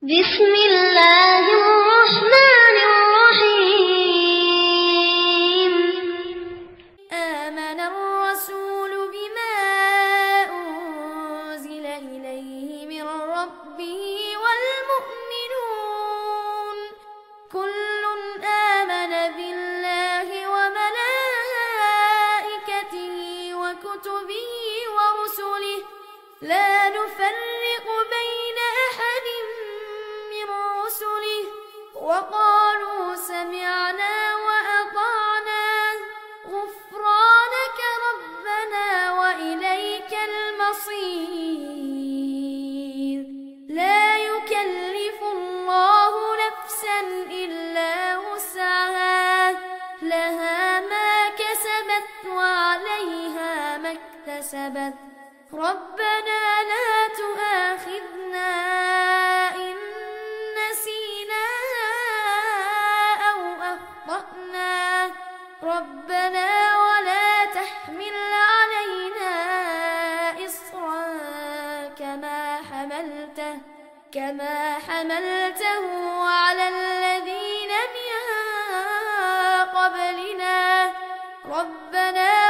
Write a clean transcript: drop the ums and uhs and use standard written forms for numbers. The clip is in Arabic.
بسم الله الرحمن الرحيم. آمن الرسول بما أنزل إليه من ربه والمؤمنون كل آمن بالله وملائكته وكتبه ورسله لا نفرق بين أحد من رسله وقالوا سمعنا وأطعنا غفرانك ربنا وإليك المصير. لا يكلف الله نفسا إلا وسعها لها ما كسبت وعليها ما اكتسبت ربنا لا تؤاخذنا إن نسينا أو أخطأنا ربنا ولا تحمل علينا إصرا كما حملته على الذين من قبلنا ربنا